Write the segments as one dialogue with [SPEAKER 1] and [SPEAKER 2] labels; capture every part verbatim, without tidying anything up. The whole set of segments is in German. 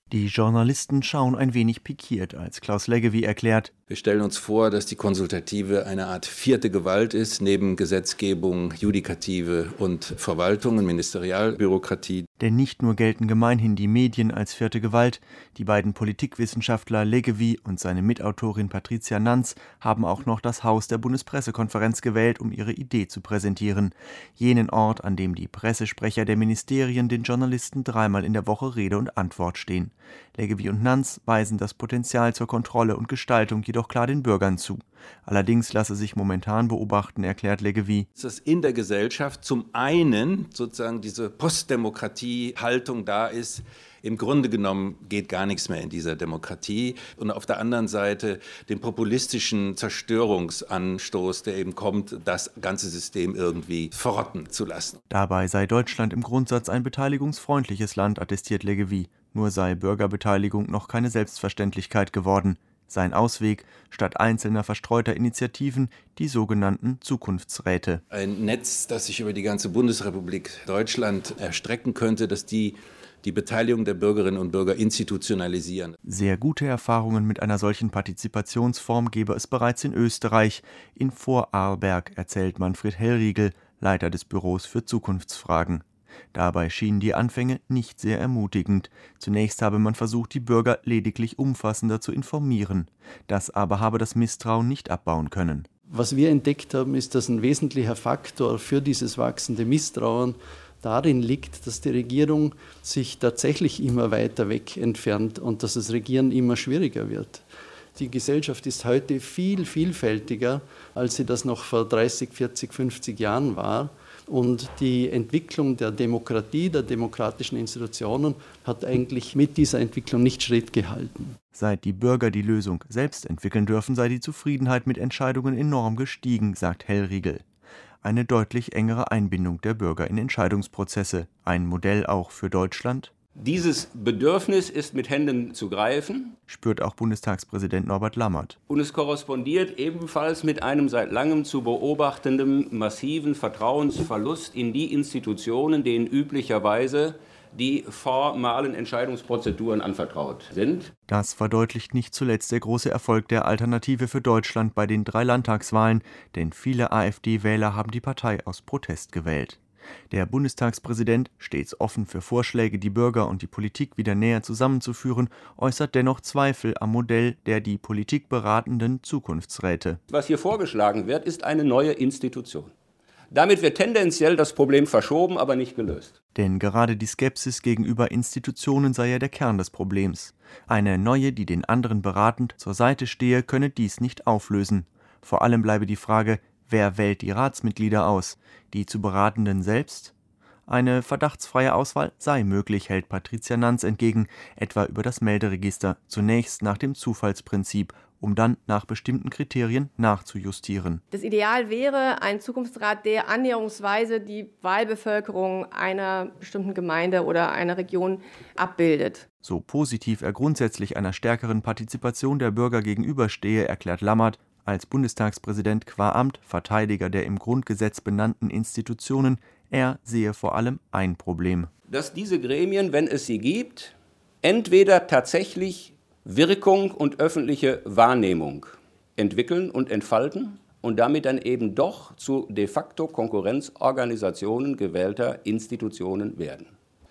[SPEAKER 1] Die Journalisten schauen ein wenig pikiert, als Klaus Leggevi erklärt:
[SPEAKER 2] Wir stellen uns vor, dass die Konsultative eine Art vierte Gewalt ist, neben Gesetzgebung, Judikative und Verwaltung und Ministerialbürokratie.
[SPEAKER 1] Denn nicht nur gelten gemeinhin die Medien als vierte Gewalt, die beiden Politikwissenschaftler Leggevi und seine Mitautorin Patricia Nanz haben auch noch das Haus der Bundespressekonferenz gewählt, um ihre Idee zu präsentieren. Jenen Ort, an dem die Pressesprecher der Ministerien den Journalisten dreimal in der Woche Rede und Antwort stehen. Leggevi und Nanz weisen das Potenzial zur Kontrolle und Gestaltung jedoch klar den Bürgern zu. Allerdings lasse sich momentan beobachten, erklärt Leggevi,
[SPEAKER 2] dass in der Gesellschaft zum einen sozusagen diese Postdemokratie-Haltung da ist, im Grunde genommen geht gar nichts mehr in dieser Demokratie, und auf der anderen Seite den populistischen Zerstörungsanstoß, der eben kommt, das ganze System irgendwie verrotten zu lassen.
[SPEAKER 1] Dabei sei Deutschland im Grundsatz ein beteiligungsfreundliches Land, attestiert Leggevi. Nur sei Bürgerbeteiligung noch keine Selbstverständlichkeit geworden. Sein Ausweg, statt einzelner verstreuter Initiativen, die sogenannten Zukunftsräte.
[SPEAKER 2] Ein Netz, das sich über die ganze Bundesrepublik Deutschland erstrecken könnte, dass die die Beteiligung der Bürgerinnen und Bürger institutionalisieren.
[SPEAKER 1] Sehr gute Erfahrungen mit einer solchen Partizipationsform gebe es bereits in Österreich. In Vorarlberg, erzählt Manfred Hellriegel, Leiter des Büros für Zukunftsfragen. Dabei schienen die Anfänge nicht sehr ermutigend. Zunächst habe man versucht, die Bürger lediglich umfassender zu informieren. Das aber habe das Misstrauen nicht abbauen können.
[SPEAKER 3] Was wir entdeckt haben, ist, dass ein wesentlicher Faktor für dieses wachsende Misstrauen darin liegt, dass die Regierung sich tatsächlich immer weiter weg entfernt und dass das Regieren immer schwieriger wird. Die Gesellschaft ist heute viel vielfältiger, als sie das noch vor dreißig, vierzig, fünfzig Jahren war. Und die Entwicklung der Demokratie, der demokratischen Institutionen hat eigentlich mit dieser Entwicklung nicht Schritt gehalten.
[SPEAKER 1] Seit die Bürger die Lösung selbst entwickeln dürfen, sei die Zufriedenheit mit Entscheidungen enorm gestiegen, sagt Hellriegel. Eine deutlich engere Einbindung der Bürger in Entscheidungsprozesse. Ein Modell auch für Deutschland?
[SPEAKER 4] Dieses Bedürfnis ist mit Händen zu greifen,
[SPEAKER 1] spürt auch Bundestagspräsident Norbert Lammert.
[SPEAKER 4] Und es korrespondiert ebenfalls mit einem seit langem zu beobachtenden massiven Vertrauensverlust in die Institutionen, denen üblicherweise die formalen Entscheidungsprozeduren anvertraut sind.
[SPEAKER 1] Das verdeutlicht nicht zuletzt der große Erfolg der Alternative für Deutschland bei den drei Landtagswahlen, denn viele AfD-Wähler haben die Partei aus Protest gewählt. Der Bundestagspräsident, stets offen für Vorschläge, die Bürger und die Politik wieder näher zusammenzuführen, äußert dennoch Zweifel am Modell der die Politik beratenden Zukunftsräte.
[SPEAKER 4] Was hier vorgeschlagen wird, ist eine neue Institution. Damit wird tendenziell das Problem verschoben, aber nicht gelöst.
[SPEAKER 1] Denn gerade die Skepsis gegenüber Institutionen sei ja der Kern des Problems. Eine neue, die den anderen beratend zur Seite stehe, könne dies nicht auflösen. Vor allem bleibe die Frage, wer wählt die Ratsmitglieder aus? Die zu Beratenden selbst? Eine verdachtsfreie Auswahl sei möglich, hält Patricia Nanz entgegen, etwa über das Melderegister, zunächst nach dem Zufallsprinzip, um dann nach bestimmten Kriterien nachzujustieren.
[SPEAKER 5] Das Ideal wäre ein Zukunftsrat, der annäherungsweise die Wahlbevölkerung einer bestimmten Gemeinde oder einer Region abbildet.
[SPEAKER 1] So positiv er grundsätzlich einer stärkeren Partizipation der Bürger gegenüberstehe, erklärt Lammert, als Bundestagspräsident qua Amt Verteidiger der im Grundgesetz benannten Institutionen, er sehe vor allem ein Problem.
[SPEAKER 4] Dass diese Gremien, wenn es sie gibt, entweder tatsächlich Wirkung und öffentliche Wahrnehmung entwickeln und entfalten und damit dann eben doch zu de facto Konkurrenzorganisationen gewählter Institutionen werden.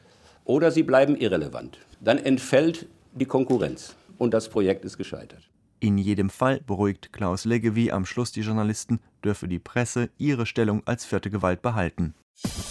[SPEAKER 4] Oder sie bleiben irrelevant. Dann entfällt die Konkurrenz und das Projekt ist gescheitert.
[SPEAKER 1] In jedem Fall, beruhigt Klaus Leggevi am Schluss die Journalisten, dürfe die Presse ihre Stellung als vierte Gewalt behalten.